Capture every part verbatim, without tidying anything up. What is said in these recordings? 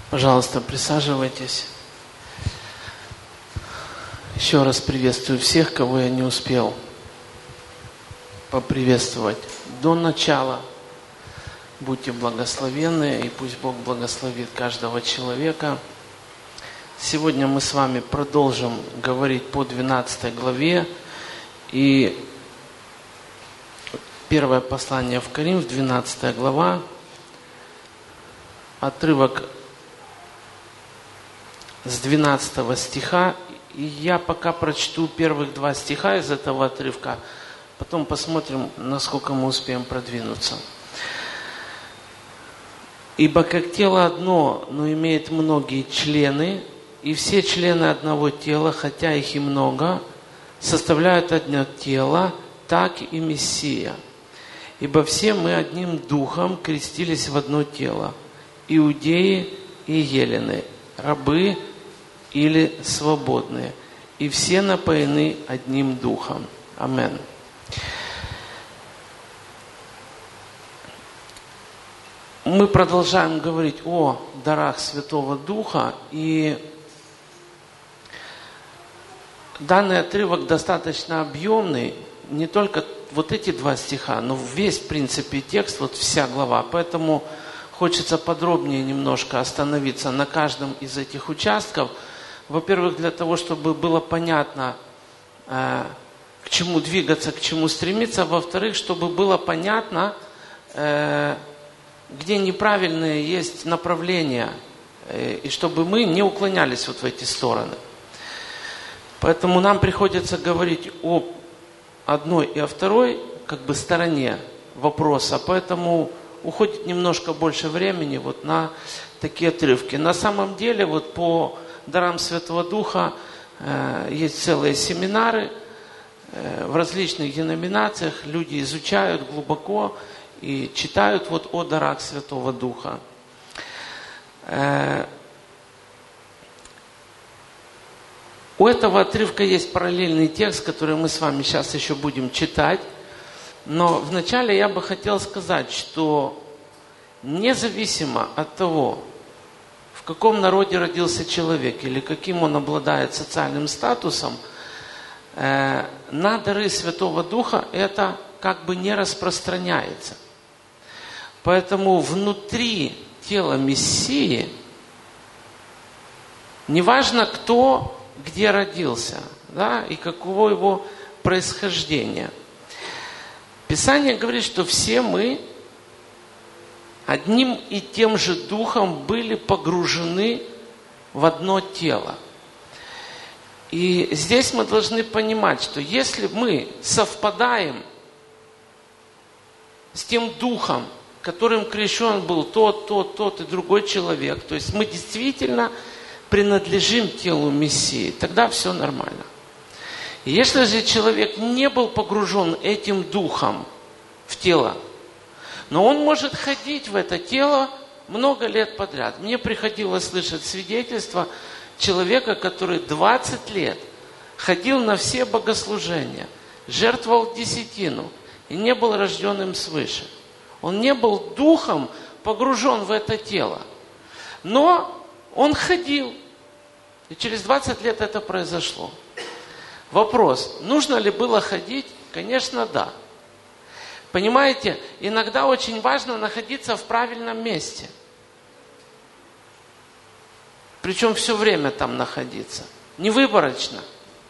Пожалуйста, присаживайтесь. Еще раз приветствую всех, кого я не успел поприветствовать до начала. Будьте благословенны, и пусть Бог благословит каждого человека. Сегодня мы с вами продолжим говорить по двенадцатой главе. И первое послание в Коринф, двенадцатая глава, отрывок с двенадцатого стиха. И я пока прочту первых два стиха из этого отрывка, потом посмотрим, насколько мы успеем продвинуться. «Ибо как тело одно, но имеет многие члены, и все члены одного тела, хотя их и много, составляют одно тело, так и Мессия. Ибо все мы одним духом крестились в одно тело, иудеи и елены, рабы или свободные, и все напоены одним духом». Аминь. Мы продолжаем говорить о дарах Святого Духа, и данный отрывок достаточно объемный, не только вот эти два стиха, но весь, в принципе, текст, вот вся глава. Поэтому хочется подробнее немножко остановиться на каждом из этих участков. Во-первых, для того, чтобы было понятно, э, к чему двигаться, к чему стремиться. Во-вторых, чтобы было понятно, э, где неправильные есть направления, э, и чтобы мы не уклонялись вот в эти стороны. Поэтому нам приходится говорить о одной и о второй как бы стороне вопроса. Поэтому уходит немножко больше времени вот на такие отрывки. На самом деле вот по дарам Святого Духа э, есть целые семинары э, в различных деноминациях. Люди изучают глубоко и читают вот о дарах Святого Духа. Э, у этого отрывка есть параллельный текст, который мы с вами сейчас еще будем читать. Но вначале я бы хотел сказать, что независимо от того, в каком народе родился человек или каким он обладает социальным статусом, э, на дары Святого Духа это как бы не распространяется. Поэтому внутри тела Мессии неважно, кто где родился, да, и каково его происхождение. Писание говорит, что все мы одним и тем же духом были погружены в одно тело. И здесь мы должны понимать, что если мы совпадаем с тем духом, которым крещен был тот, тот, тот и другой человек, то есть мы действительно принадлежим телу Мессии, тогда все нормально. И если же человек не был погружен этим духом в тело, но он может ходить в это тело много лет подряд. Мне приходилось слышать свидетельство человека, который двадцать лет ходил на все богослужения, жертвовал десятину и не был рожденным свыше. Он не был духом погружен в это тело. Но он ходил. И через двадцать лет это произошло. Вопрос, нужно ли было ходить? Конечно, да. Понимаете, иногда очень важно находиться в правильном месте. Причем все время там находиться. Не выборочно.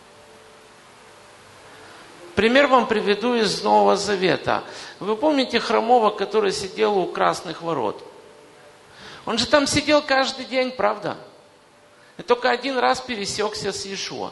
Пример вам приведу из Нового Завета. Вы помните хромого, который сидел у Красных ворот? Он же там сидел каждый день, правда? И только один раз пересекся с Иешуа.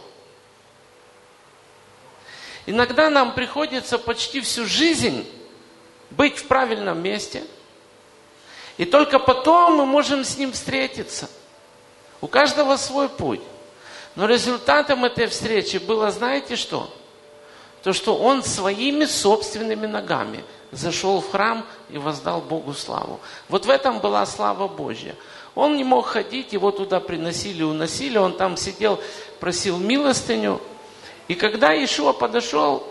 Иногда нам приходится почти всю жизнь быть в правильном месте. И только потом мы можем с ним встретиться. У каждого свой путь. Но результатом этой встречи было, знаете что? То, что он своими собственными ногами зашел в храм и воздал Богу славу. Вот в этом была слава Божья. Он не мог ходить, его туда приносили, уносили. Он там сидел, просил милостыню. И когда Иешуа подошел,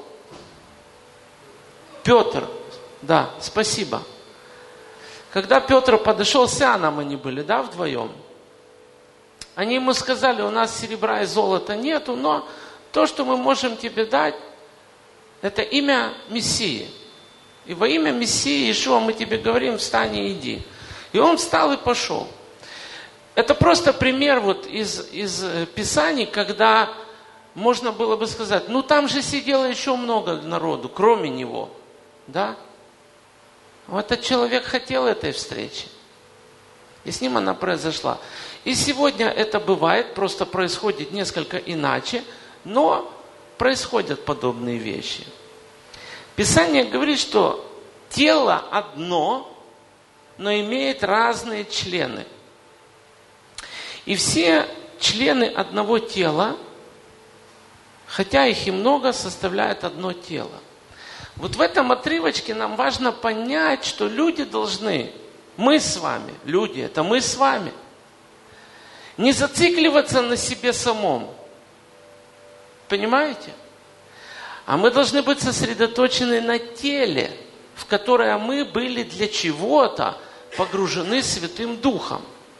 Петр, да, спасибо. Когда Петр подошел, с Иоанном они были, да, вдвоем. Они ему сказали, у нас серебра и золота нету, но то, что мы можем тебе дать, это имя Мессии. И во имя Мессии Иешуа мы тебе говорим, встань и иди. И он встал и пошел. Это просто пример вот из, из Писаний, когда можно было бы сказать, ну там же сидело еще много народу, кроме него. Да? Вот этот человек хотел этой встречи. И с ним она произошла. И сегодня это бывает, просто происходит несколько иначе, но происходят подобные вещи. Писание говорит, что тело одно, но имеет разные члены. И все члены одного тела, хотя их и много, составляют одно тело. Вот в этом отрывочке нам важно понять, что люди должны, мы с вами, люди, это мы с вами, не зацикливаться на себе самом. Понимаете? А мы должны быть сосредоточены на теле, в которое мы были для чего-то погружены Святым Духом.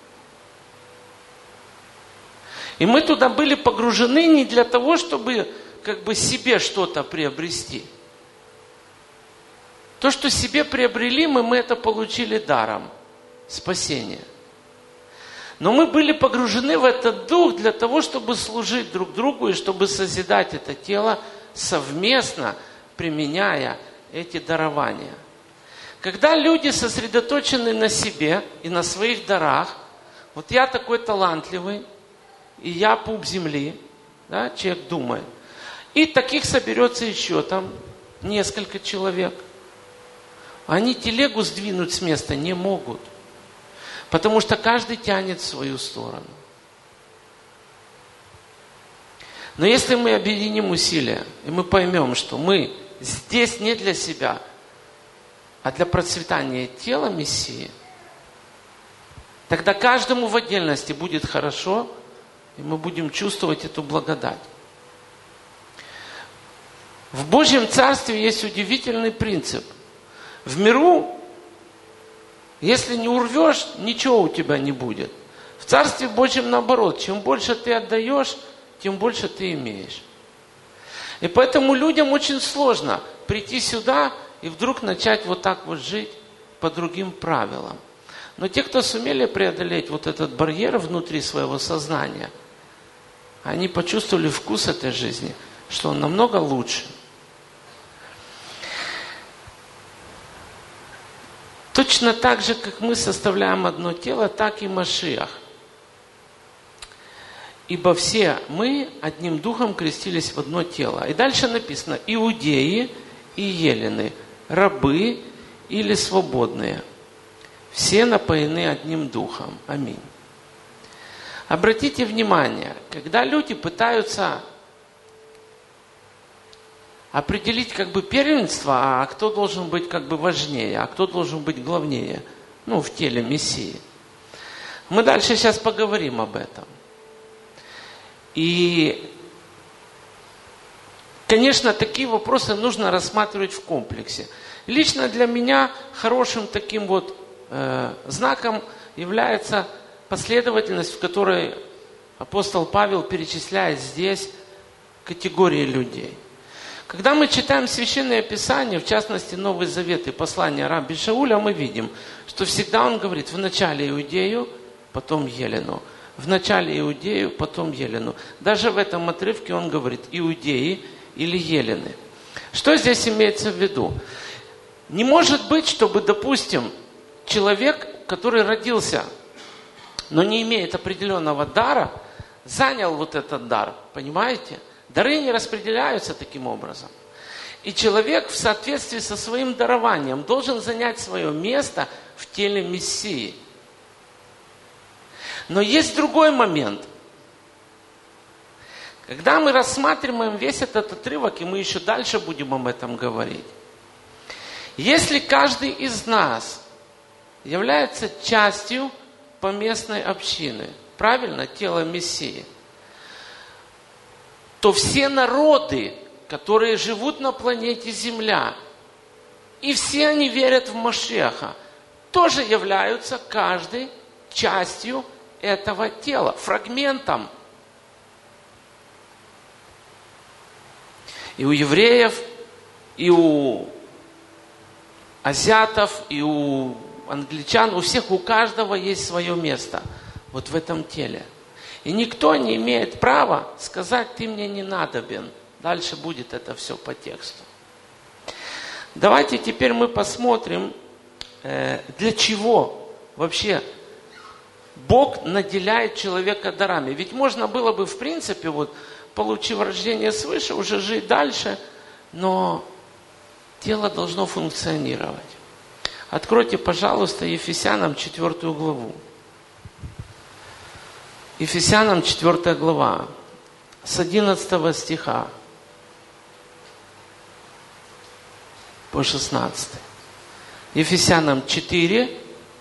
И мы туда были погружены не для того, чтобы как бы себе что-то приобрести. То, что себе приобрели, мы, мы это получили даром. Спасение. Но мы были погружены в этот дух для того, чтобы служить друг другу и чтобы созидать это тело совместно, применяя эти дарования. Когда люди сосредоточены на себе и на своих дарах, вот я такой талантливый, и я пуп земли, да, человек думает, и таких соберется еще там несколько человек. Они телегу сдвинуть с места не могут. Потому что каждый тянет в свою сторону. Но если мы объединим усилия, и мы поймем, что мы здесь не для себя, а для процветания тела Мессии, тогда каждому в отдельности будет хорошо, и мы будем чувствовать эту благодать. В Божьем Царстве есть удивительный принцип. В миру, если не урвешь, ничего у тебя не будет. В Царстве Божьем наоборот. Чем больше ты отдаешь, тем больше ты имеешь. И поэтому людям очень сложно прийти сюда и вдруг начать вот так вот жить по другим правилам. Но те, кто сумели преодолеть вот этот барьер внутри своего сознания, они почувствовали вкус этой жизни, что он намного лучше. Точно так же, как мы составляем одно тело, так и Машиах. Ибо все мы одним духом крестились в одно тело. И дальше написано: иудеи и елены, рабы или свободные. Все напоены одним духом. Аминь. Обратите внимание, когда люди пытаются определить как бы первенство, а кто должен быть как бы важнее, а кто должен быть главнее, ну, в теле Мессии. Мы дальше сейчас поговорим об этом. И, конечно, такие вопросы нужно рассматривать в комплексе. Лично для меня хорошим таким вот э, знаком является последовательность, в которой апостол Павел перечисляет здесь категории людей. Когда мы читаем Священное Писание, в частности Новый Завет и послание раби Шауля, мы видим, что всегда он говорит: вначале Иудею, потом Елену. Вначале Иудею, потом Елену. Даже в этом отрывке он говорит: иудеи или елены. Что здесь имеется в виду? Не может быть, чтобы, допустим, человек, который родился, но не имеет определенного дара, занял вот этот дар. Понимаете? Дары не распределяются таким образом. И человек в соответствии со своим дарованием должен занять свое место в теле Мессии. Но есть другой момент. Когда мы рассматриваем весь этот отрывок, и мы еще дальше будем об этом говорить. Если каждый из нас является частью поместной общины, правильно, тела Мессии, то все народы, которые живут на планете Земля, и все они верят в Машиаха, тоже являются каждой частью этого тела, фрагментом. И у евреев, и у азиатов, и у англичан, у всех, у каждого есть свое место вот в этом теле. И никто не имеет права сказать: ты мне не надобен. Дальше будет это все по тексту. Давайте теперь мы посмотрим, для чего вообще Бог наделяет человека дарами. Ведь можно было бы, в принципе, вот, получив рождение свыше, уже жить дальше, но тело должно функционировать. Откройте, пожалуйста, Ефесянам четвертую главу. Ефесянам четвертая глава, с одиннадцатого стиха по шестнадцатый. Ефесянам четыре,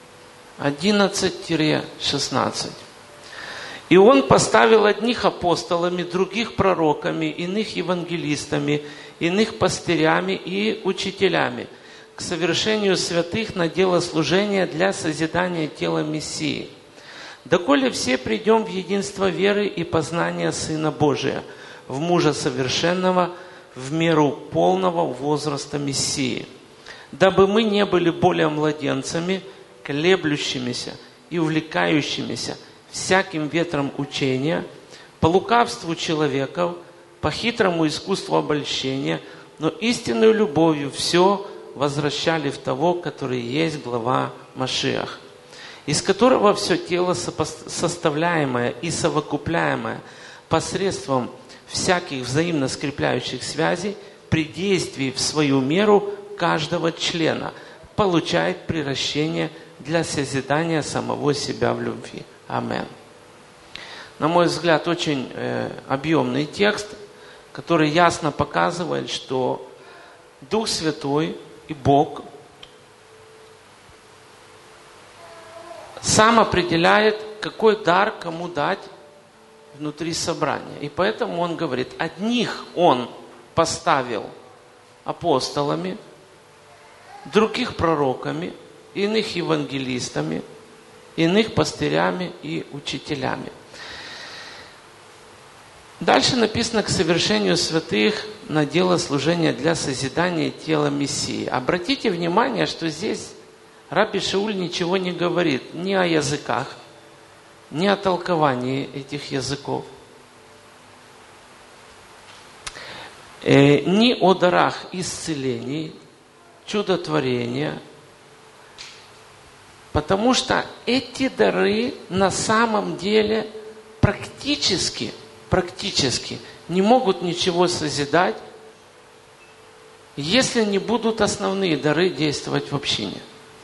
одиннадцать-шестнадцать. «И Он поставил одних апостолами, других пророками, иных евангелистами, иных пастырями и учителями к совершению святых на дело служения для созидания тела Мессии. Доколе все придем в единство веры и познания Сына Божия, в мужа совершенного, в меру полного возраста Мессии, дабы мы не были более младенцами, колеблющимися и увлекающимися всяким ветром учения, по лукавству человеков, по хитрому искусству обольщения, но истинную любовью все возвращали в того, который есть глава Машиах, из которого все тело составляемое и совокупляемое посредством всяких взаимно скрепляющих связей при действии в свою меру каждого члена получает приращение для созидания самого себя в любви. Амин. На мой взгляд, очень э, объемный текст, который ясно показывает, что Дух Святой и Бог сам определяет, какой дар кому дать внутри собрания. И поэтому Он говорит, одних Он поставил апостолами, других пророками, иных евангелистами, иных пастырями и учителями. Дальше написано к совершению святых на дело служения для созидания тела Мессии. Обратите внимание, что здесь Рабби Шауль ничего не говорит ни о языках, ни о толковании этих языков, э, ни о дарах исцелений, чудотворения, потому что эти дары на самом деле практически, практически не могут ничего созидать, если не будут основные дары действовать в общине.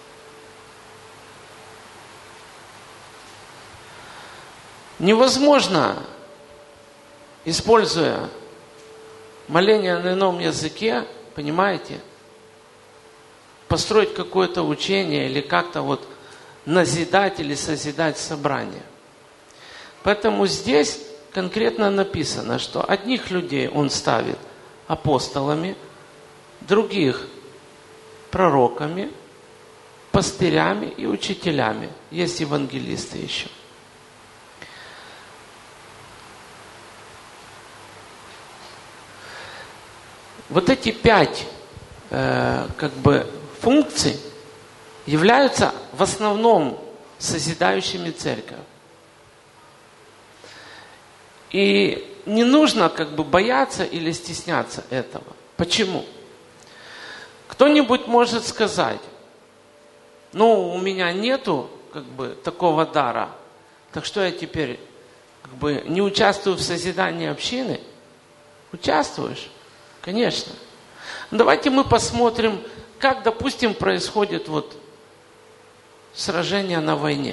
Невозможно, используя моление на ином языке, понимаете, построить какое-то учение или как-то вот назидать или созидать собрание. Поэтому здесь конкретно написано, что одних людей Он ставит апостолами, других пророками, пастырями и учителями. Есть евангелисты еще. Вот эти пять э, как бы функций являются в основном созидающими церковь. И не нужно как бы бояться или стесняться этого. Почему? Кто-нибудь может сказать, ну, у меня нету как бы такого дара, так что я теперь как бы не участвую в созидании общины? Участвуешь? Конечно. Давайте мы посмотрим, как, допустим, происходит вот сражение на войне.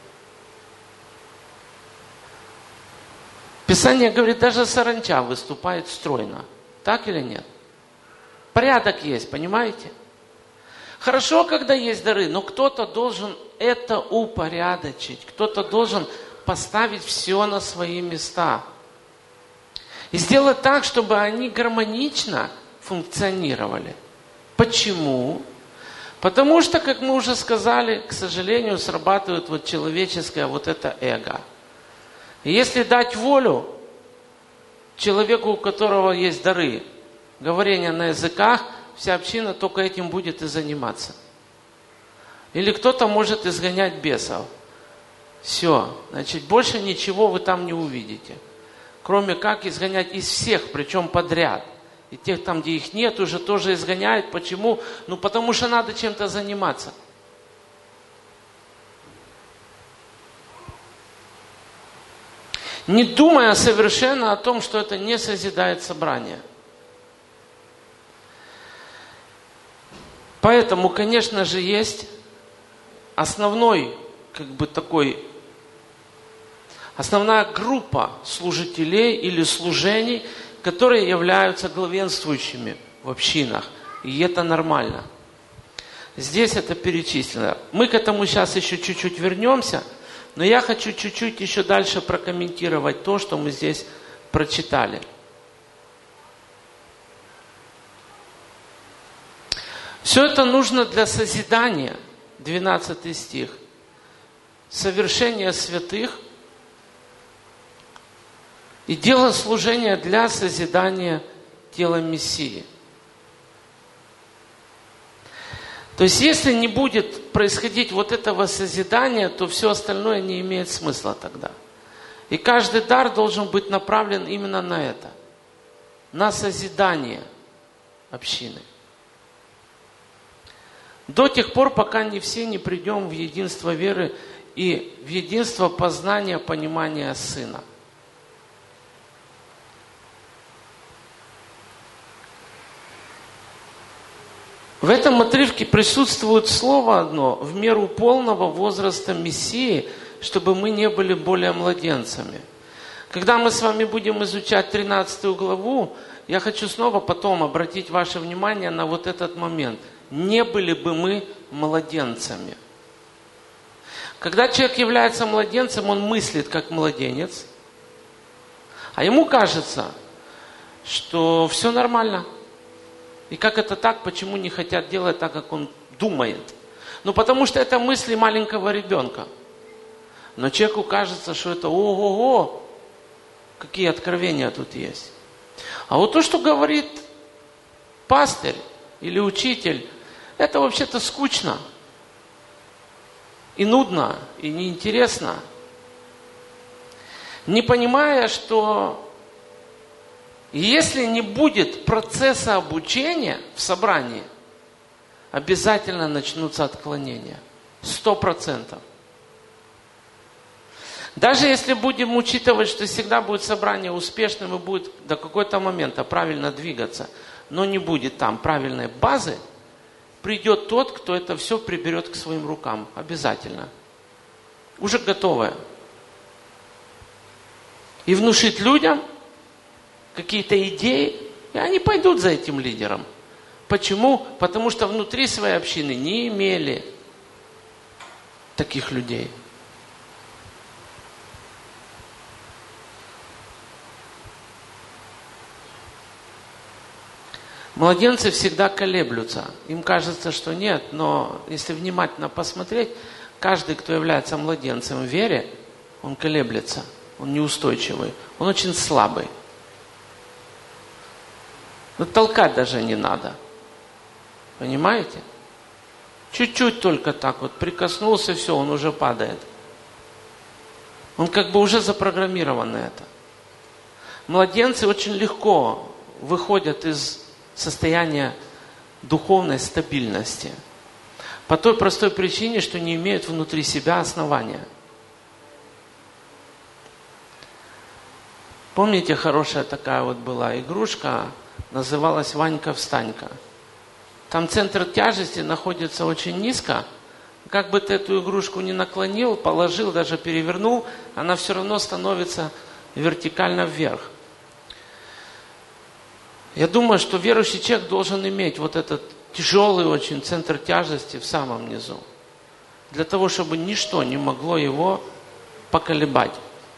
Писание говорит, даже саранча выступает стройно. Так или нет? Порядок есть, понимаете? Хорошо, когда есть дары, но кто-то должен это упорядочить. Кто-то должен поставить все на свои места. И сделать так, чтобы они гармонично функционировали. Почему? Потому что, как мы уже сказали, к сожалению, срабатывает вот человеческое вот это эго. И если дать волю человеку, у которого есть дары, говорение на языках, вся община только этим будет и заниматься. Или кто-то может изгонять бесов. Все, значит, больше ничего вы там не увидите. Кроме как изгонять из всех, причем подряд. И тех там, где их нет, уже тоже изгоняют. Почему? Ну, потому что надо чем-то заниматься. Не думая совершенно о том, что это не созидает собрание. Поэтому, конечно же, есть основной, как бы такой, основная группа служителей или служений, которые являются главенствующими в общинах. И это нормально. Здесь это перечислено. Мы к этому сейчас еще чуть-чуть вернемся, но я хочу чуть-чуть еще дальше прокомментировать то, что мы здесь прочитали. Все это нужно для созидания, двенадцатый стих, совершения святых, и дело служения для созидания тела Мессии. То есть, если не будет происходить вот этого созидания, то все остальное не имеет смысла тогда. И каждый дар должен быть направлен именно на это. На созидание общины. До тех пор, пока не все не придем в единство веры и в единство познания, понимания Сына. В этом отрывке присутствует слово одно: в меру полного возраста Мессии, чтобы мы не были более младенцами. Когда мы с вами будем изучать тринадцатую главу, я хочу снова потом обратить ваше внимание на вот этот момент. Не были бы мы младенцами. Когда человек является младенцем, он мыслит как младенец, а ему кажется, что все нормально. И как это так, почему не хотят делать так, как он думает? Ну, потому что это мысли маленького ребенка. Но человеку кажется, что это ого-го, какие откровения тут есть. А вот то, что говорит пастырь или учитель, это вообще-то скучно. И нудно, и неинтересно. Не понимая, что если не будет процесса обучения в собрании, обязательно начнутся отклонения. Сто процентов. Даже если будем учитывать, что всегда будет собрание успешным и будет до какого-то момента правильно двигаться, но не будет там правильной базы, придет тот, кто это все приберет к своим рукам. Обязательно. Уже готовое. И внушит людям какие-то идеи, и они пойдут за этим лидером. Почему? Потому что внутри своей общины не имели таких людей. Младенцы всегда колеблются. Им кажется, что нет, но если внимательно посмотреть, каждый, кто является младенцем в вере, он колеблется, он неустойчивый, он очень слабый. Но толкать даже не надо. Понимаете? Чуть-чуть только так вот прикоснулся, все, он уже падает. Он как бы уже запрограммирован на это. Младенцы очень легко выходят из состояния духовной стабильности. По той простой причине, что не имеют внутри себя основания. Помните, хорошая такая вот была игрушка, называлась Ванька-встанька. Там центр тяжести находится очень низко. Как бы ты эту игрушку ни наклонил, положил, даже перевернул, она все равно становится вертикально вверх. Я думаю, что верующий человек должен иметь вот этот тяжелый очень центр тяжести в самом низу. Для того, чтобы ничто не могло его поколебать.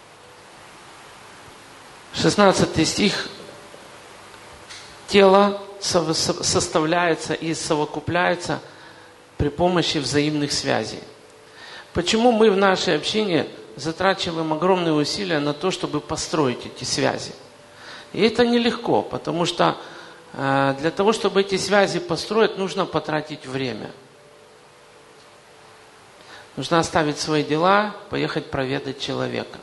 шестнадцатый стих. Тело составляется и совокупляется при помощи взаимных связей. Почему мы в нашей общине затрачиваем огромные усилия на то, чтобы построить эти связи? И это нелегко, потому что э, для того, чтобы эти связи построить, нужно потратить время. Нужно оставить свои дела, поехать проведать человека.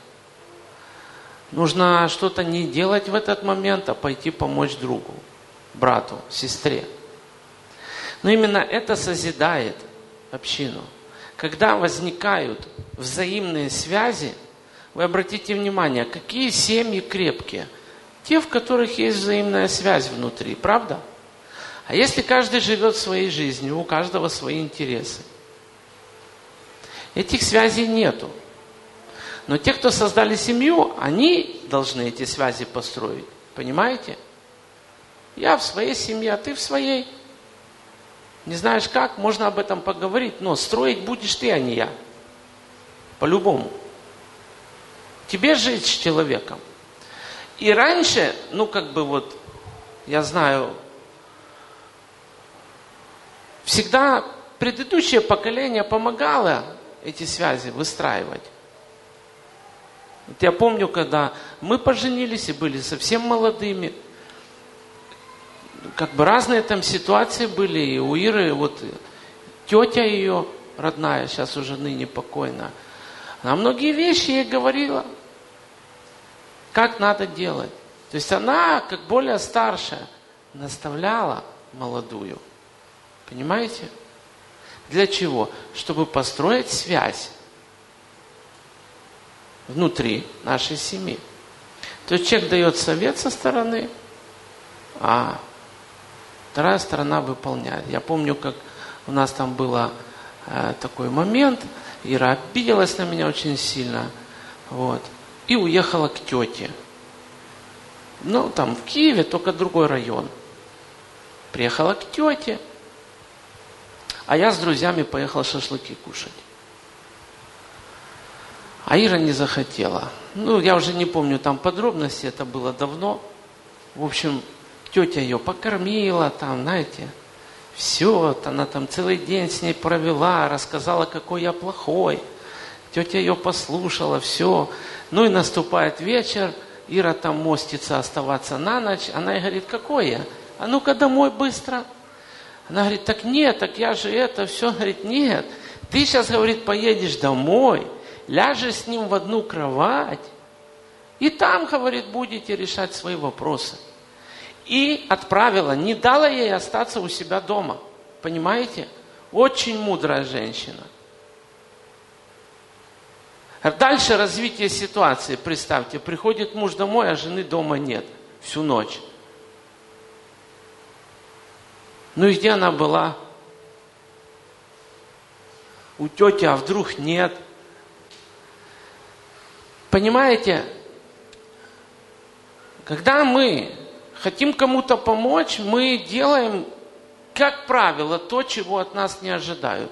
Нужно что-то не делать в этот момент, а пойти помочь другу, брату, сестре. Но именно это созидает общину. Когда возникают взаимные связи, вы обратите внимание, какие семьи крепкие. Те, в которых есть взаимная связь внутри, правда? А если каждый живет своей жизнью, у каждого свои интересы, этих связей нету. Но те, кто создали семью, они должны эти связи построить. Понимаете? Я в своей семье, а ты в своей. Не знаешь как, можно об этом поговорить, но строить будешь ты, а не я. По-любому. Тебе жить с человеком. И раньше, ну как бы вот, я знаю, всегда предыдущее поколение помогало эти связи выстраивать. Вот я помню, когда мы поженились и были совсем молодыми, как бы разные там ситуации были, и у Иры, вот тетя ее родная, сейчас уже ныне покойная, она многие вещи ей говорила, как надо делать. То есть она, как более старшая, наставляла молодую. Понимаете? Для чего? Чтобы построить связь внутри нашей семьи. То есть человек дает совет со стороны, а вторая сторона выполняет. Я помню, как у нас там был э, такой момент, Ира обиделась на меня очень сильно, вот, и уехала к тете. Ну, там в Киеве, только другой район. Приехала к тете, а я с друзьями поехал шашлыки кушать. А Ира не захотела. Ну, я уже не помню там подробности, это было давно. В общем, тетя ее покормила, там, знаете, все, она там целый день с ней провела, рассказала, какой я плохой. Тетя ее послушала, все. Ну и наступает вечер, Ира там мостится оставаться на ночь. Она ей говорит, какой я? А ну-ка домой быстро. Она говорит, так нет, так я же это, все. Говорит, нет, ты сейчас, говорит, поедешь домой, ляжешь с ним в одну кровать, и там, говорит, будете решать свои вопросы. И отправила, не дала ей остаться у себя дома. Понимаете? Очень мудрая женщина. Дальше развитие ситуации. Представьте, приходит муж домой, а жены дома нет. Всю ночь. Ну и где она была? У тети, а вдруг нет? Понимаете? Когда мы хотим кому-то помочь, мы делаем, как правило, то, чего от нас не ожидают.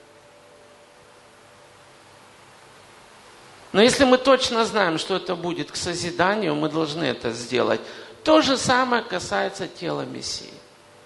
Но если мы точно знаем, что это будет к созиданию, мы должны это сделать. То же самое касается тела Мессии.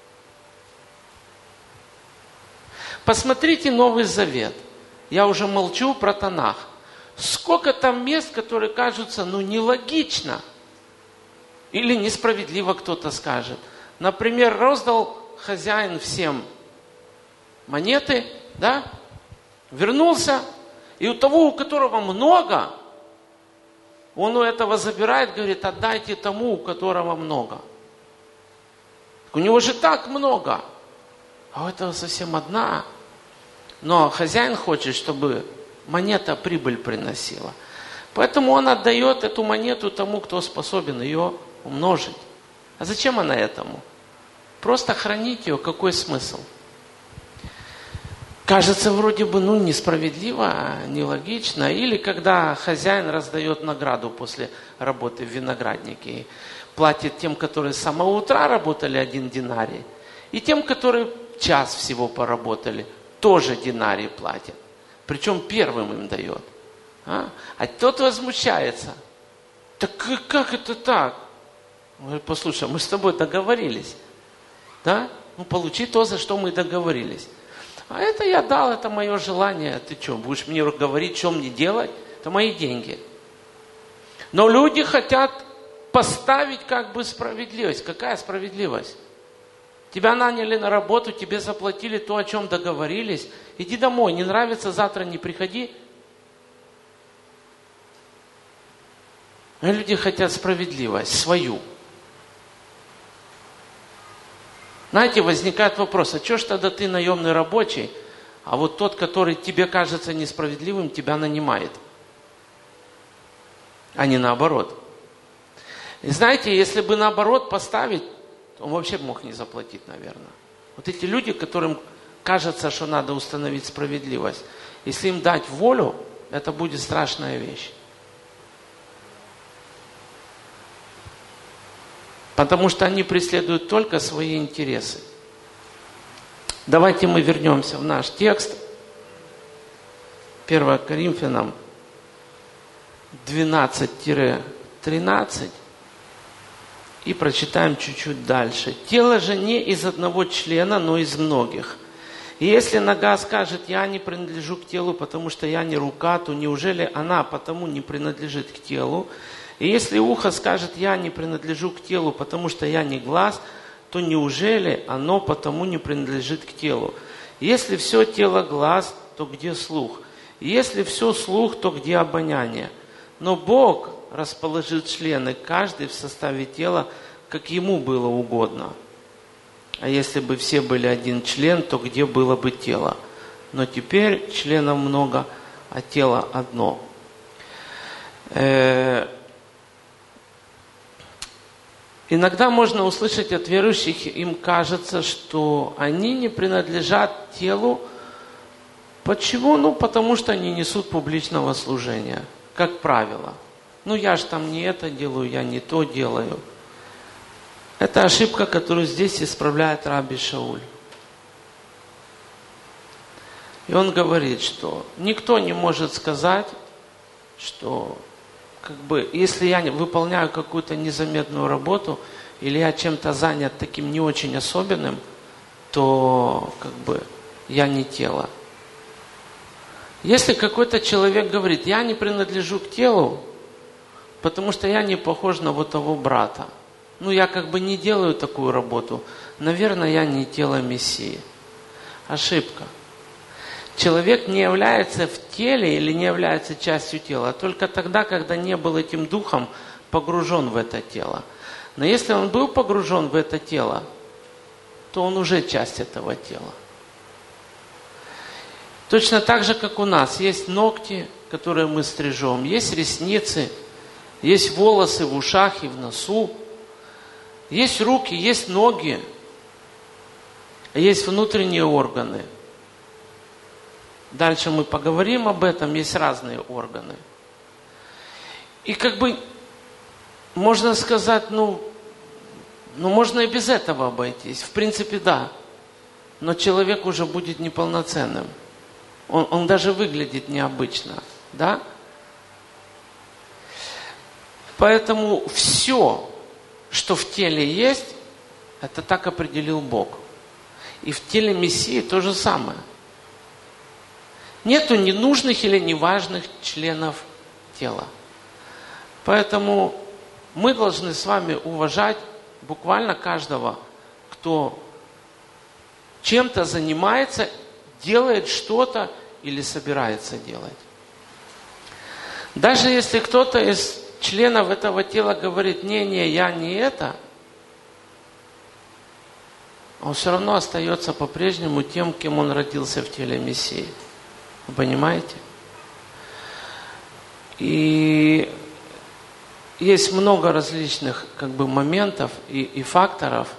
Посмотрите Новый Завет. Я уже молчу про Танах. Сколько там мест, которые кажутся, ну, нелогично. Или несправедливо кто-то скажет. Например, роздал хозяин всем монеты, да? Вернулся, и у того, у которого много, он у этого забирает, говорит, отдайте тому, у которого много. У него же так много, а у этого совсем одна. Но хозяин хочет, чтобы монета прибыль приносила. Поэтому он отдает эту монету тому, кто способен ее умножить. А зачем она этому? Просто хранить ее, какой смысл? Кажется, вроде бы, ну, несправедливо, нелогично. Или когда хозяин раздает награду после работы в винограднике. И платит тем, которые с самого утра работали, один динарий. И тем, которые час всего поработали, тоже динарий платят. Причем первым им дает. А, а тот возмущается. Так как это так? Он говорит, послушай, мы с тобой договорились. Да? Ну, получи то, за что мы договорились. А это я дал, это мое желание. Ты что, будешь мне говорить, что мне делать? Это мои деньги. Но люди хотят поставить как бы справедливость. Какая справедливость? Тебя наняли на работу, тебе заплатили то, о чем договорились. Иди домой, не нравится, завтра не приходи. А люди хотят справедливость, свою. Знаете, возникает вопрос, а что ж тогда ты наемный рабочий, а вот тот, который тебе кажется несправедливым, тебя нанимает? А не наоборот. И знаете, если бы наоборот поставить, он вообще мог не заплатить, наверное. Вот эти люди, которым кажется, что надо установить справедливость, если им дать волю, это будет страшная вещь. Потому что они преследуют только свои интересы. Давайте мы вернемся в наш текст. первое Коринфянам двенадцать-тринадцать. И прочитаем чуть-чуть дальше. «Тело же не из одного члена, но из многих. И если нога скажет, я не принадлежу к телу, потому что я не рука, то неужели она потому не принадлежит к телу? И если ухо скажет, я не принадлежу к телу, потому что я не глаз, то неужели оно потому не принадлежит к телу? Если все тело глаз, то где слух? И если все слух, то где обоняние? Но Бог расположил члены, каждый в составе тела, как ему было угодно. А если бы все были один член, то где было бы тело? Но теперь членов много, а тело одно». Э- Иногда можно услышать от верующих, им кажется, что они не принадлежат телу. Почему? Ну, потому что они несут публичного служения, как правило. Ну, я же там не это делаю, я не то делаю. Это ошибка, которую здесь исправляет Раби Шауль. И он говорит, что никто не может сказать, что как бы, если я выполняю какую-то незаметную работу, или я чем-то занят таким не очень особенным, то как бы я не тело. Если какой-то человек говорит, я не принадлежу к телу, потому что я не похож на вот того брата. Ну, я как бы не делаю такую работу. Наверное, я не тело Мессии. Ошибка. Человек не является в теле или не является частью тела только тогда, когда не был этим духом погружен в это тело. Но если он был погружен в это тело, то он уже часть этого тела. Точно так же, как у нас есть ногти, которые мы стрижем, есть ресницы, есть волосы в ушах и в носу, есть руки, есть ноги, есть внутренние органы. Дальше мы поговорим об этом, есть разные органы. И как бы можно сказать, ну, ну можно и без этого обойтись. В принципе, да. Но человек уже будет неполноценным. Он, он даже выглядит необычно. Да? Поэтому все, что в теле есть, это так определил Бог. И в теле Мессии то же самое. Нету ненужных или неважных членов тела. Поэтому мы должны с вами уважать буквально каждого, кто чем-то занимается, делает что-то или собирается делать. Даже если кто-то из членов этого тела говорит, не-не, я не это, он все равно остается по-прежнему тем, кем он родился в теле Мессии. Вы понимаете? И есть много различных как бы моментов и, и факторов,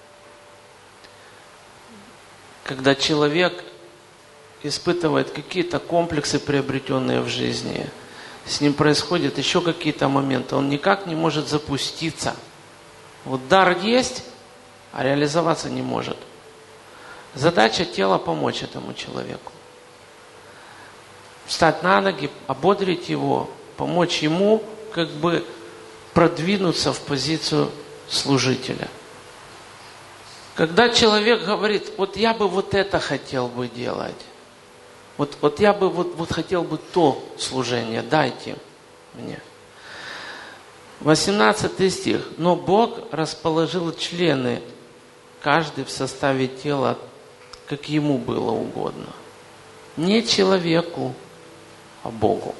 когда человек испытывает какие-то комплексы, приобретенные в жизни. С ним происходят еще какие-то моменты. Он никак не может запуститься. Вот дар есть, а реализоваться не может. Задача тела помочь этому человеку. Встать на ноги, ободрить его, помочь ему как бы продвинуться в позицию служителя. Когда человек говорит, вот я бы вот это хотел бы делать, вот, вот я бы вот, вот хотел бы то служение, дайте мне. восемнадцатый стих. Но Бог расположил члены, каждый в составе тела, как ему было угодно. Не человеку, а Богу.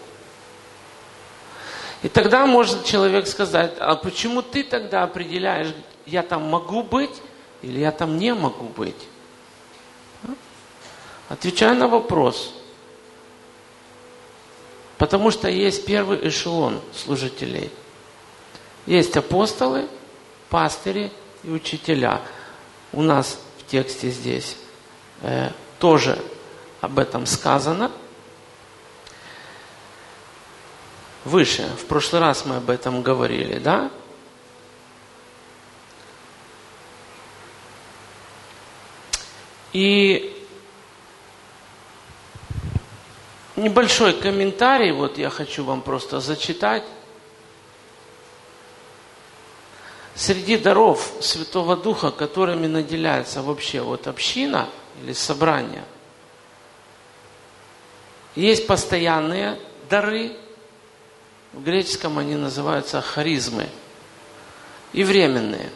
И тогда может человек сказать, а почему ты тогда определяешь, я там могу быть или я там не могу быть? Отвечаю на вопрос. Потому что есть первый эшелон служителей. Есть апостолы, пастыри и учителя. У нас в тексте здесь э, тоже об этом сказано. Выше, в прошлый раз мы об этом говорили, да? И небольшой комментарий, вот я хочу вам просто зачитать. Среди даров Святого Духа, которыми наделяется вообще вот община или собрание, есть постоянные дары, в греческом они называются харизмы, и временные.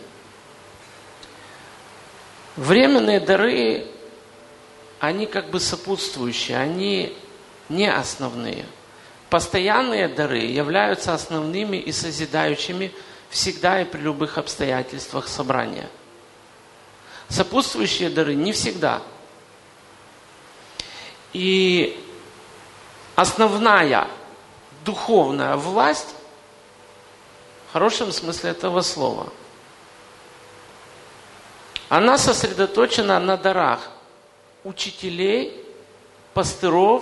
Временные дары, они как бы сопутствующие, они не основные. Постоянные дары являются основными и созидающими всегда и при любых обстоятельствах собрания. Сопутствующие дары не всегда. И основная духовная власть, в хорошем смысле этого слова, она сосредоточена на дарах учителей, пастыров.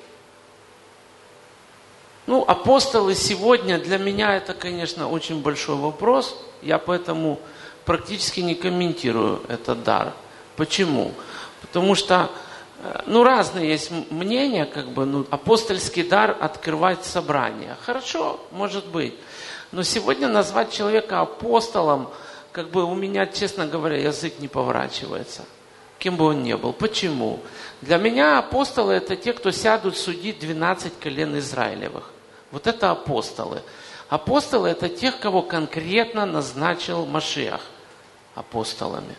Ну, апостолы сегодня для меня это, конечно, очень большой вопрос. Я поэтому практически не комментирую этот дар. Почему? Потому что, ну, разные есть мнения, как бы, ну, апостольский дар открывать собрание. Хорошо, может быть. Но сегодня назвать человека апостолом, как бы у меня, честно говоря, язык не поворачивается. Кем бы он ни был. Почему? Для меня апостолы это те, кто сядут судить двенадцать колен Израилевых. Вот это апостолы. Апостолы это тех, кого конкретно назначил Машиах апостолами.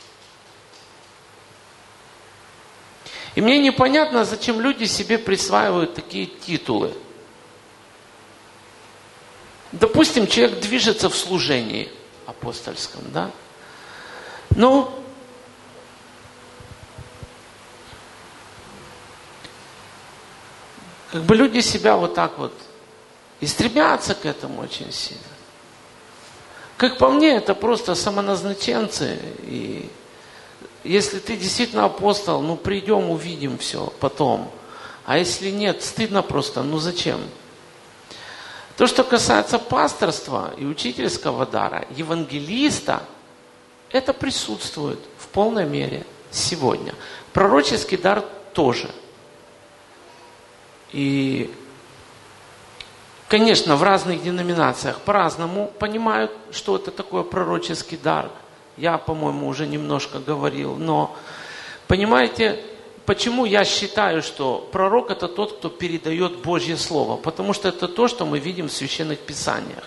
И мне непонятно, зачем люди себе присваивают такие титулы. Допустим, человек движется в служении апостольском, да? Ну, как бы люди себя вот так вот и стремятся к этому очень сильно. Как по мне, это просто самоназначенцы. И если ты действительно апостол, ну придем, увидим все потом. А если нет, стыдно просто, ну зачем? То, что касается пасторства и учительского дара, евангелиста, это присутствует в полной мере сегодня. Пророческий дар тоже. И, конечно, в разных деноминациях по-разному понимают, что это такое пророческий дар. Я, по-моему, уже немножко говорил. Но, понимаете, почему я считаю, что пророк это тот, кто передает Божье Слово? Потому что это то, что мы видим в Священных Писаниях.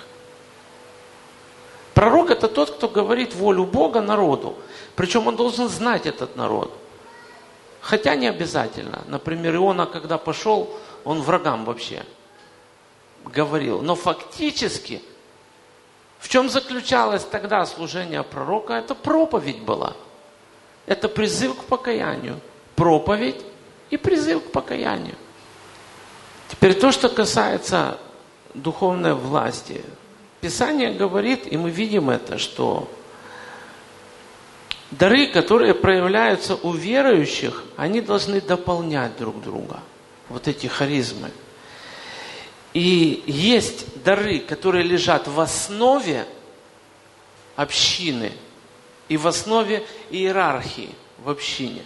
Пророк это тот, кто говорит волю Бога народу. Причем он должен знать этот народ. Хотя не обязательно. Например, Иона, когда пошел, он врагам вообще говорил. Но фактически, в чем заключалось тогда служение пророка? Это проповедь была. Это призыв к покаянию. Проповедь и призыв к покаянию. Теперь то, что касается духовной власти. Писание говорит, и мы видим это, что дары, которые проявляются у верующих, они должны дополнять друг друга. Вот эти харизмы. И есть дары, которые лежат в основе общины и в основе иерархии в общине.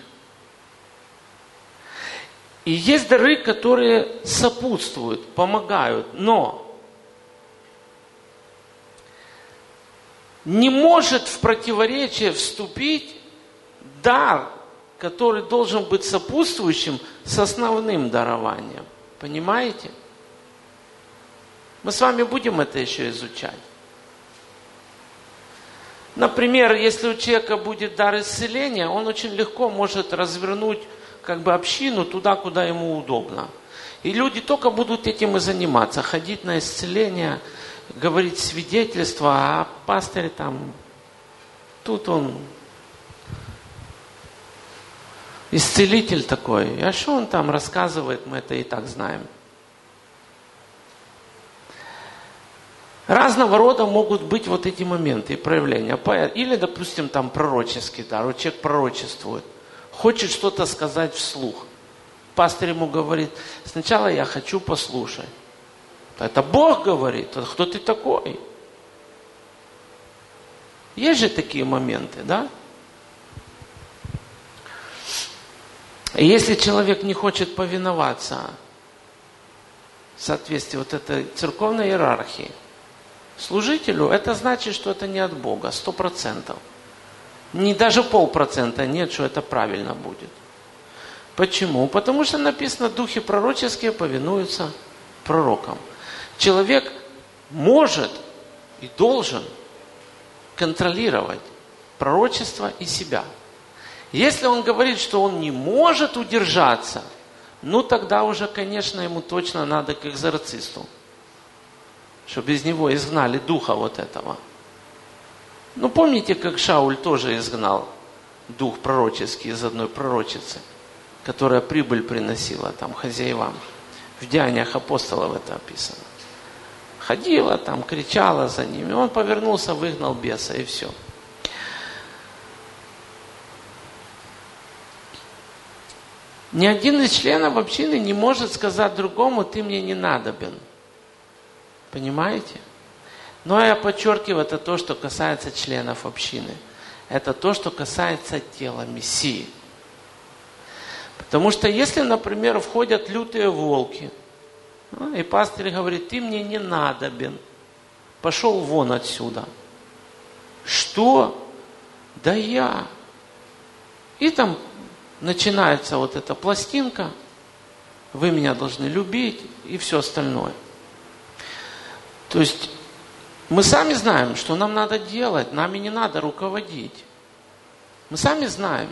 И есть дары, которые сопутствуют, помогают, но не может в противоречие вступить дар, который должен быть сопутствующим с основным дарованием. Понимаете? Мы с вами будем это еще изучать. Например, если у человека будет дар исцеления, он очень легко может развернуть как бы общину туда, куда ему удобно. И люди только будут этим и заниматься, ходить на исцеление, говорить свидетельства, а пастырь там, тут он исцелитель такой. А что он там рассказывает, мы это и так знаем. Разного рода могут быть вот эти моменты и проявления. Или, допустим, там пророческий дар. Вот человек пророчествует, хочет что-то сказать вслух. Пастор ему говорит, сначала я хочу послушать. Это Бог говорит, а кто ты такой? Есть же такие моменты, да? И если человек не хочет повиноваться в соответствии вот этой церковной иерархии, служителю, это значит, что это не от Бога, сто процентов. Не даже полпроцента нет, что это правильно будет. Почему? Потому что написано, духи пророческие повинуются пророкам. Человек может и должен контролировать пророчество и себя. Если он говорит, что он не может удержаться, ну тогда уже, конечно, ему точно надо к экзорцисту, чтобы из него изгнали духа вот этого. Ну, помните, как Шауль тоже изгнал дух пророческий из одной пророчицы, которая прибыль приносила там хозяевам. В Деяниях апостолов это описано. Ходила там, кричала за ними. Он повернулся, выгнал беса, и все. Ни один из членов общины не может сказать другому, ты мне не надобен. Понимаете? Но я подчеркиваю, это то, что касается членов общины. Это то, что касается тела Мессии. Потому что если, например, входят лютые волки, и пастырь говорит, ты мне не надобен, пошел вон отсюда. Что? Да я. И там начинается вот эта пластинка, вы меня должны любить и все остальное. То есть мы сами знаем, что нам надо делать, нами не надо руководить. Мы сами знаем.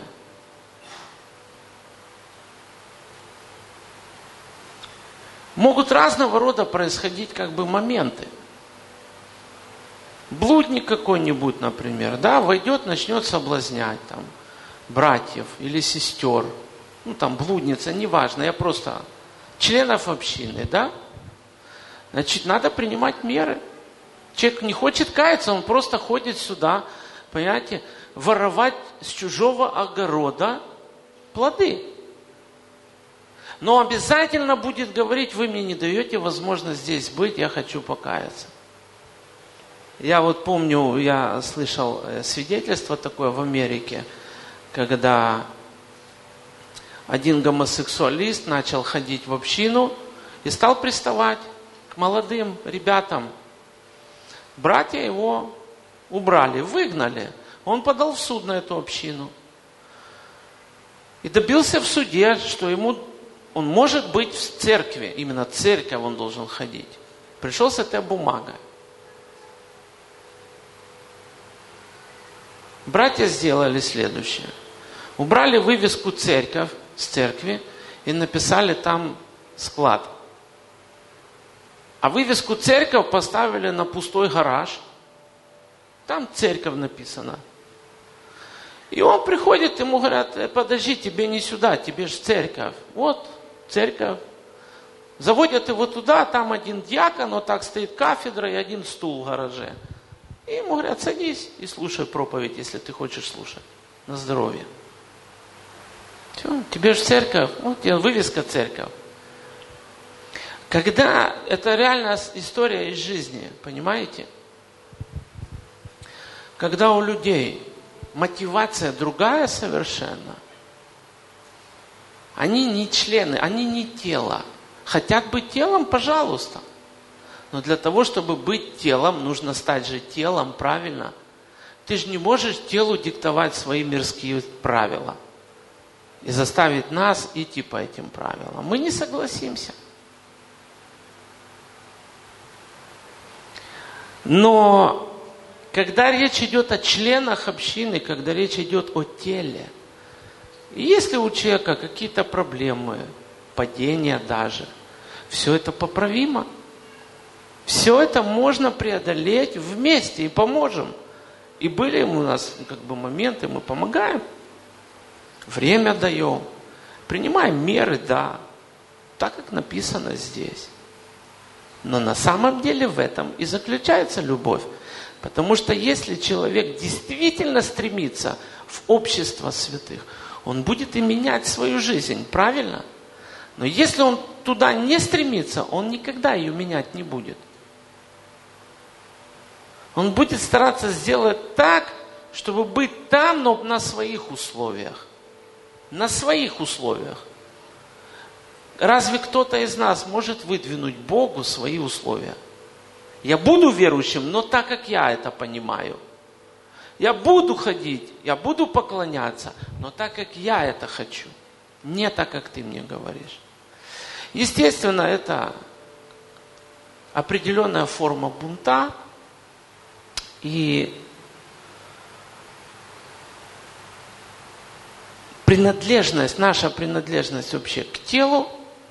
Могут разного рода происходить как бы моменты. Блудник какой-нибудь, например, да, войдет, начнет соблазнять там братьев или сестер, ну там блудница, неважно, я просто членов общины, да, значит, надо принимать меры. Человек не хочет каяться, он просто ходит сюда, понимаете, воровать с чужого огорода плоды. Но обязательно будет говорить, вы мне не даете возможность здесь быть, я хочу покаяться. Я вот помню, я слышал свидетельство такое в Америке, когда один гомосексуалист начал ходить в общину и стал приставать к молодым ребятам. Братья его убрали, выгнали. Он подал в суд на эту общину. И добился в суде, что ему, он может быть в церкви, именно в церковь он должен ходить. Пришел с этой бумагой. Братья сделали следующее. Убрали вывеску «Церковь» с церкви и написали там склад. А вывеску «Церковь» поставили на пустой гараж. Там «Церковь» написано. И он приходит, ему говорят, подожди, тебе не сюда, тебе же церковь. Вот, церковь. Заводят его туда, там один диакон, вот так стоит кафедра и один стул в гараже. И ему говорят, садись и слушай проповедь, если ты хочешь слушать. На здоровье. Все, тебе же церковь, вот тебе вывеска «Церковь». Когда это реальная история из жизни, понимаете? Когда у людей мотивация другая совершенно, они не члены, они не тело. Хотят быть телом, пожалуйста. Но для того, чтобы быть телом, нужно стать же телом, правильно? Ты же не можешь телу диктовать свои мирские правила и заставить нас идти по этим правилам. Мы не согласимся. Но когда речь идет о членах общины, когда речь идет о теле, и если у человека какие-то проблемы, падения даже, все это поправимо. Все это можно преодолеть вместе и поможем. И были у нас как бы моменты, мы помогаем, время даем, принимаем меры, да, так как написано здесь. Но на самом деле в этом и заключается любовь. Потому что если человек действительно стремится в общество святых, он будет и менять свою жизнь, правильно? Но если он туда не стремится, он никогда ее менять не будет. Он будет стараться сделать так, чтобы быть там, но на своих условиях. На своих условиях. Разве кто-то из нас может выдвинуть Богу свои условия? Я буду верующим, но так, как я это понимаю. Я буду ходить, я буду поклоняться, но так, как я это хочу. Не так, как ты мне говоришь. Естественно, это определенная форма бунта. И принадлежность, наша принадлежность вообще к телу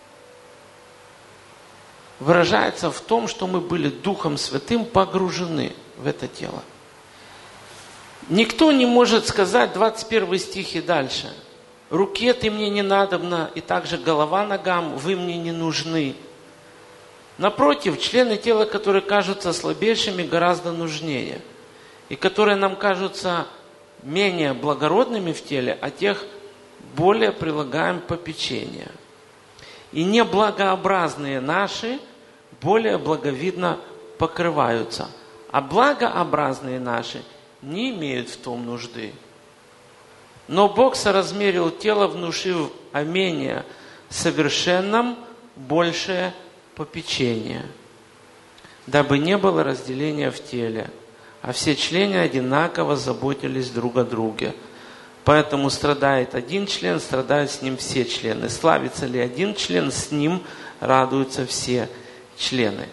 выражается в том, что мы были Духом Святым погружены в это тело. Никто не может сказать, двадцать первый стих и дальше, руке ты мне не надобна, и также голова ногам, вы мне не нужны. Напротив, члены тела, которые кажутся слабейшими, гораздо нужнее. И которые нам кажутся менее благородными в теле, а тех более прилагаем попечение. И неблагообразные наши более благовидно покрываются, а благообразные наши не имеют в том нужды. Но Бог соразмерил тело, внушив о менее совершенном большее попечение, дабы не было разделения в теле, а все члены одинаково заботились друг о друге. Поэтому страдает один член, страдают с ним все члены. Славится ли один член, с ним радуются все члены.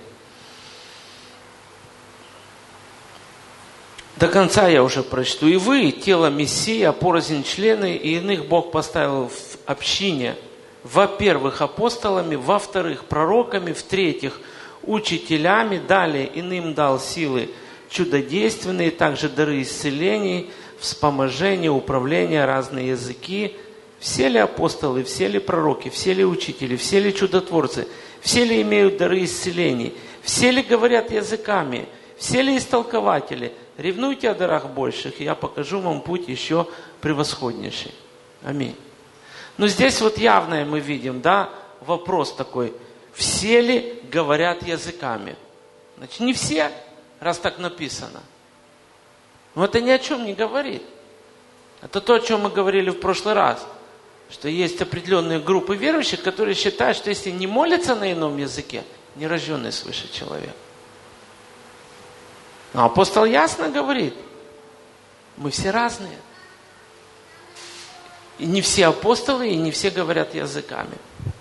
До конца я уже прочту. И вы, тело Мессии, порознь члены, и иных Бог поставил в общине, во-первых, апостолами, во-вторых, пророками, в-третьих, учителями, далее иным дал силы чудодейственные, также дары исцелений, вспоможения, управления, разные языки. Все ли апостолы, все ли пророки, все ли учители, все ли чудотворцы, все ли имеют дары исцелений, все ли говорят языками, все ли истолкователи? Ревнуйте о дарах больших, и я покажу вам путь еще превосходнейший. Аминь. Но здесь вот явное мы видим, да, вопрос такой, все ли говорят языками? Значит, не все, раз так написано. Но это ни о чем не говорит. Это то, о чем мы говорили в прошлый раз, что есть определенные группы верующих, которые считают, что если не молится на ином языке, не рожденный свыше человек. Но апостол ясно говорит, мы все разные. И не все апостолы, и не все говорят языками.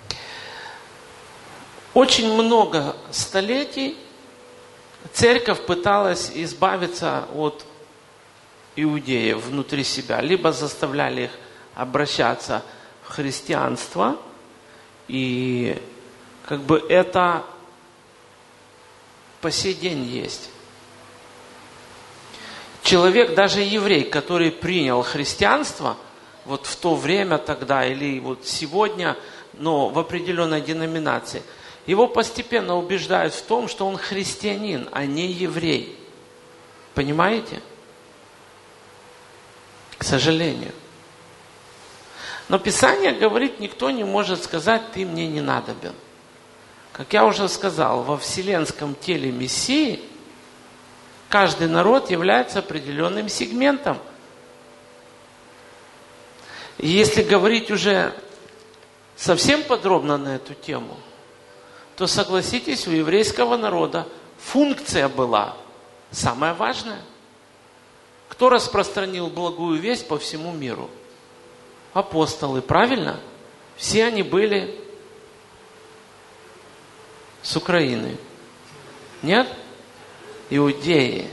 Очень много столетий церковь пыталась избавиться от иудеев внутри себя. Либо заставляли их обращаться в христианство. И как бы это по сей день есть. Человек, даже еврей, который принял христианство, вот в то время тогда или вот сегодня, но в определенной деноминации, его постепенно убеждают в том, что он христианин, а не еврей. Понимаете? К сожалению. Но Писание говорит, никто не может сказать, ты мне не надобен. Как я уже сказал, во вселенском теле Мессии каждый народ является определенным сегментом. И если говорить уже совсем подробно на эту тему, то согласитесь, у еврейского народа функция была самая важная. Кто распространил благую весть по всему миру? Апостолы, правильно? Все они были с Украины. Нет? Иудеи.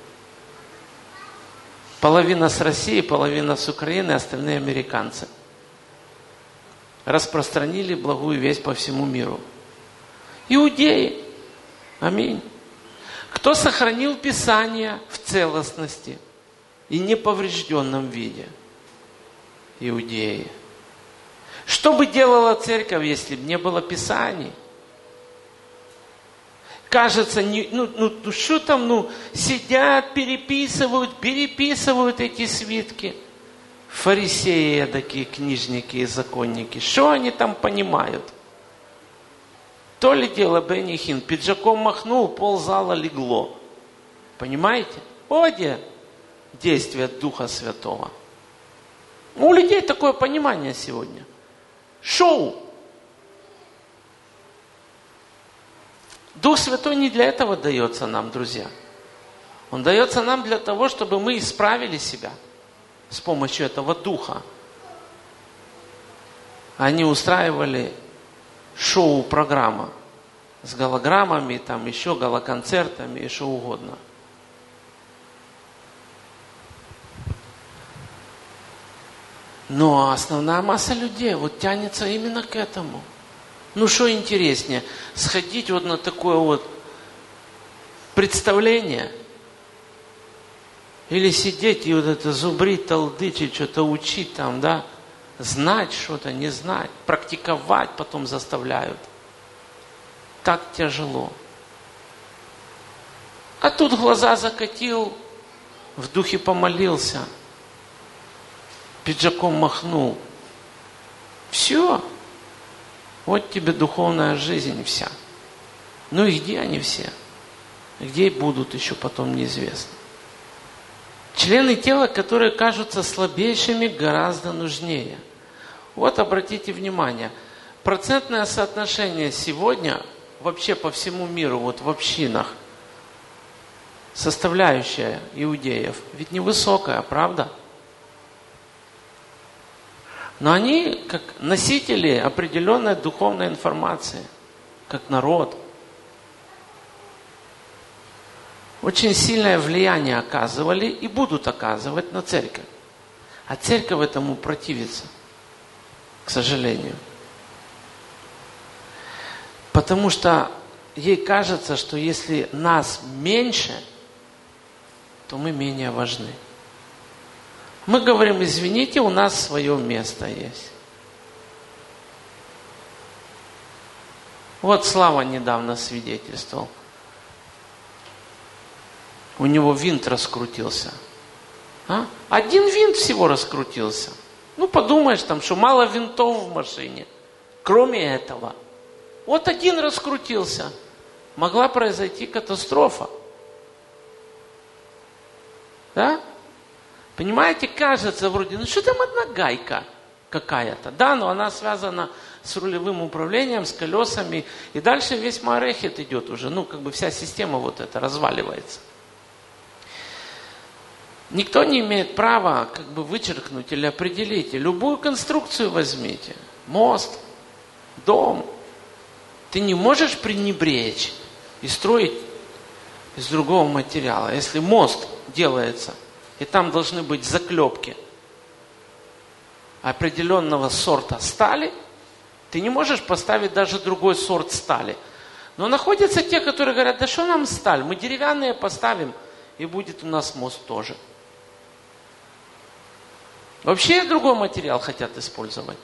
Половина с России, половина с Украины, остальные американцы. Распространили благую весть по всему миру. Иудеи. Аминь. Кто сохранил Писание в целостности и неповрежденном виде? Иудеи. Что бы делала церковь, если бы не было Писаний? Кажется, не, ну, ну, ну что там, ну, сидят, переписывают, переписывают эти свитки. Фарисеи такие, книжники и законники. Что они там понимают? То ли дело Бенни Хинн. Пиджаком махнул, ползала легло. Понимаете? Вот где действие Духа Святого. У людей такое понимание сегодня. Шоу. Дух Святой не для этого дается нам, друзья. Он дается нам для того, чтобы мы исправили себя с помощью этого Духа. Они устраивали шоу-программа с голограммами, там еще галоконцертами и что угодно. Но основная масса людей вот тянется именно к этому. Ну что интереснее, сходить вот на такое вот представление или сидеть и вот это зубрить, толдычить, что-то учить там, да, знать что-то, не знать, практиковать потом заставляют. Так тяжело. А тут глаза закатил, в духе помолился, пиджаком махнул. Все. Вот тебе духовная жизнь вся. Ну и где они все? Где будут еще потом, неизвестно. Члены тела, которые кажутся слабейшими, гораздо нужнее. Вот обратите внимание. Процентное соотношение сегодня вообще по всему миру, вот в общинах, составляющая иудеев, ведь невысокая, правда? Но они как носители определенной духовной информации, как народ. Очень сильное влияние оказывали и будут оказывать на церковь. А церковь этому противится, к сожалению. Потому что ей кажется, что если нас меньше, то мы менее важны. Мы говорим, извините, у нас свое место есть. Вот Слава недавно свидетельствовал. У него винт раскрутился. А? Один винт всего раскрутился. Ну, подумаешь там, что мало винтов в машине. Кроме этого. Вот один раскрутился. Могла произойти катастрофа. Да? Понимаете, кажется вроде, ну что там одна гайка какая-то. Да, но она связана с рулевым управлением, с колесами. И дальше весь марехет идет уже. Ну, как бы вся система вот эта разваливается. Никто не имеет права как бы вычеркнуть или определить. И любую конструкцию возьмите. Мост, дом. Ты не можешь пренебречь и строить из другого материала. Если мост делается, и там должны быть заклепки определенного сорта стали, ты не можешь поставить даже другой сорт стали. Но находятся те, которые говорят, да что нам сталь, мы деревянные поставим, и будет у нас мост тоже. Вообще другой материал хотят использовать.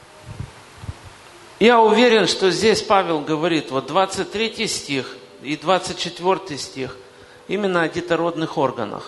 Я уверен, что здесь Павел говорит, вот двадцать третий стих и двадцать четвёртый стих, именно о детородных органах.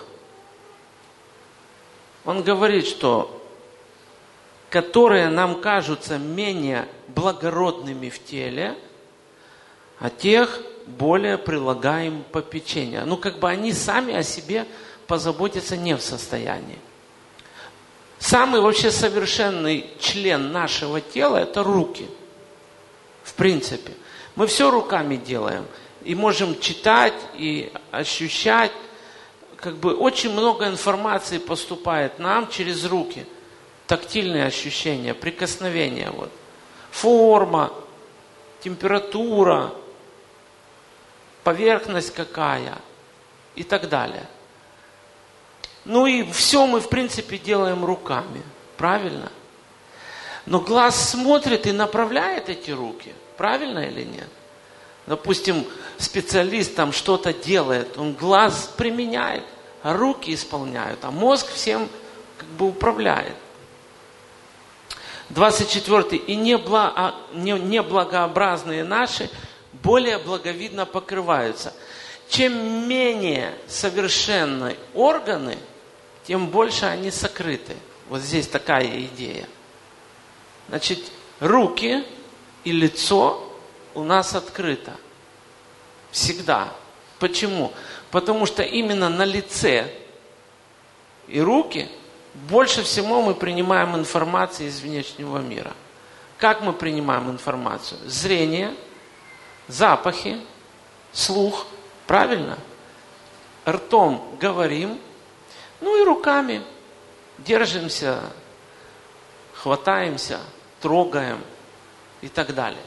Он говорит, что которые нам кажутся менее благородными в теле, а тех более прилагаем попечение. Ну, как бы они сами о себе позаботиться не в состоянии. Самый вообще совершенный член нашего тела – это руки. В принципе. Мы все руками делаем. И можем читать, и ощущать. как бы очень много информации поступает нам через руки. Тактильные ощущения, прикосновения. Вот. Форма, температура, поверхность какая и так далее. Ну и все мы, в принципе, делаем руками. Правильно? Но глаз смотрит и направляет эти руки. Правильно или нет? Допустим, специалист там что-то делает, он глаз применяет, а руки исполняют, а мозг всем как бы управляет. двадцать четвёртый. И неблагообразные наши более благовидно покрываются. Чем менее совершенны органы, тем больше они сокрыты. Вот здесь такая идея. Значит, руки и лицо у нас открыто. Всегда. Почему? Потому что именно на лице и руки больше всего мы принимаем информацию из внешнего мира. Как мы принимаем информацию? Зрение, запахи, слух. Правильно? Ртом говорим, ну и руками держимся, хватаемся, трогаем и так далее.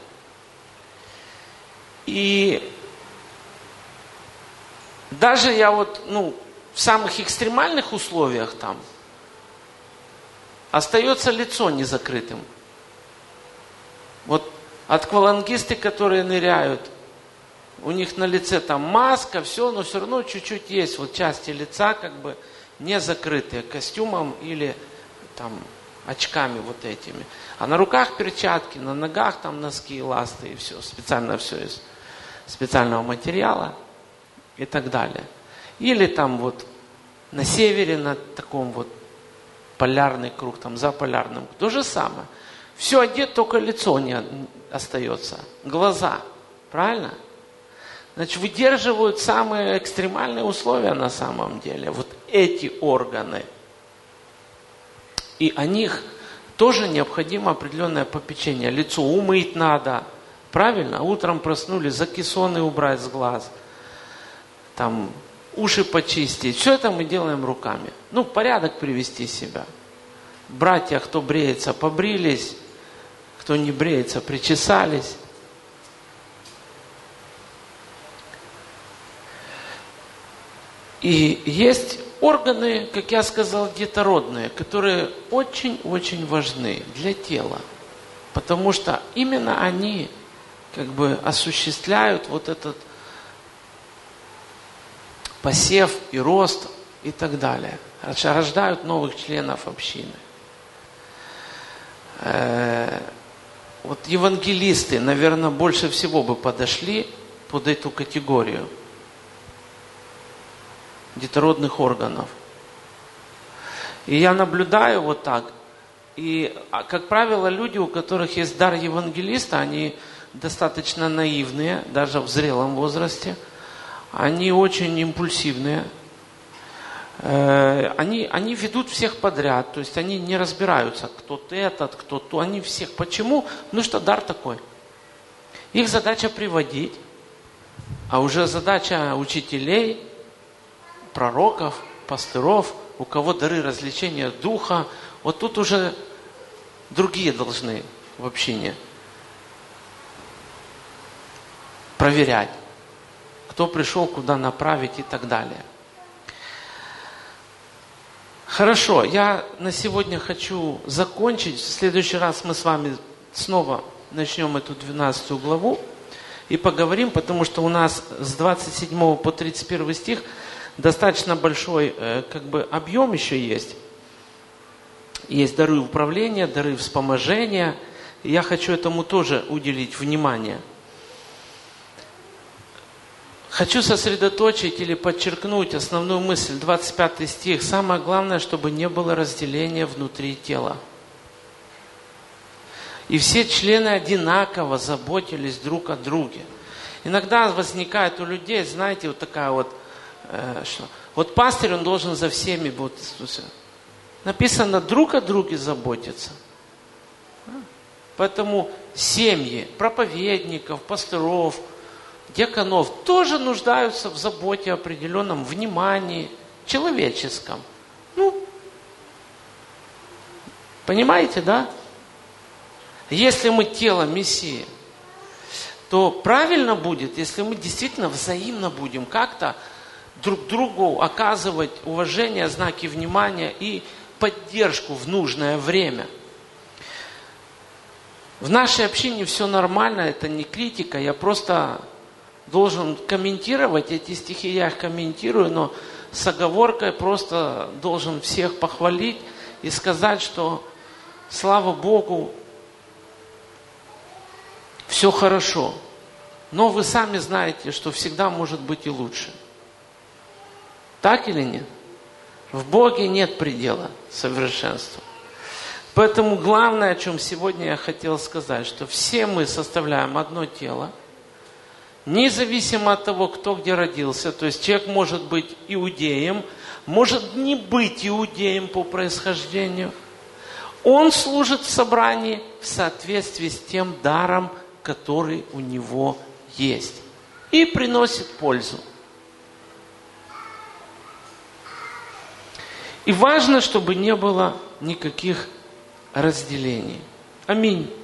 И даже я вот, ну, в самых экстремальных условиях там остается лицо незакрытым. Вот аквалангисты, которые ныряют, у них на лице там маска, все, но все равно чуть-чуть есть вот части лица как бы не закрытые костюмом или там очками вот этими. А на руках перчатки, на ногах там носки, ласты и все. Специально все из специального материала и так далее. Или там вот на севере, на таком вот полярный круг, там за полярным. То же самое. Все одет, только лицо не остается. Глаза. Правильно? Значит, выдерживают самые экстремальные условия на самом деле. Вот эти органы. И о них тоже необходимо определенное попечение. Лицо умыть надо. Правильно? Утром проснулись, закисоны убрать с глаз. Там уши почистить. Все это мы делаем руками. Ну, порядок привести себя. Братья, кто бреется, побрились. Кто не бреется, причесались. И есть органы, как я сказал, детородные, которые очень-очень важны для тела. Потому что именно они как бы осуществляют вот этот посев и рост и так далее. Рождают новых членов общины. Вот евангелисты, наверное, больше всего бы подошли под эту категорию детородных органов. И я наблюдаю вот так. И, как правило, люди, у которых есть дар евангелиста, они достаточно наивные, даже в зрелом возрасте. Они очень импульсивные. Они, они ведут всех подряд. То есть они не разбираются, кто этот, кто то. Они всех. Почему? Ну что дар такой. Их задача приводить. А уже задача учителей, пророков, пастыров, у кого дары развлечения духа, вот тут уже другие должны в общине проверять, кто пришел, куда направить и так далее. Хорошо, я на сегодня хочу закончить. В следующий раз мы с вами снова начнем эту двенадцатую главу и поговорим, потому что у нас с двадцать седьмого по тридцать первый стих достаточно большой э, как бы объем еще есть. Есть дары управления, дары вспоможения. И я хочу этому тоже уделить внимание. Хочу сосредоточить или подчеркнуть основную мысль. двадцать пятый стих. Самое главное, чтобы не было разделения внутри тела. И все члены одинаково заботились друг о друге. Иногда возникает у людей, знаете, вот такая вот что? Вот пастырь, он должен за всеми, вот, написано, друг о друге заботиться. Поэтому семьи, проповедников, пастыров, диаконов тоже нуждаются в заботе, определенном внимании, человеческом. Ну, понимаете, да? Если мы тело Мессии, то правильно будет, если мы действительно взаимно будем как-то друг другу оказывать уважение, знаки внимания и поддержку в нужное время. В нашей общине все нормально, это не критика, я просто должен комментировать эти стихи, я их комментирую, но с оговоркой просто должен всех похвалить и сказать, что слава Богу, все хорошо. Но вы сами знаете, что всегда может быть и лучше. Так или нет? В Боге нет предела совершенства. Поэтому главное, о чем сегодня я хотел сказать, что все мы составляем одно тело, независимо от того, кто где родился. То есть человек может быть иудеем, может не быть иудеем по происхождению. Он служит в собрании в соответствии с тем даром, который у него есть. И приносит пользу. И важно, чтобы не было никаких разделений. Аминь.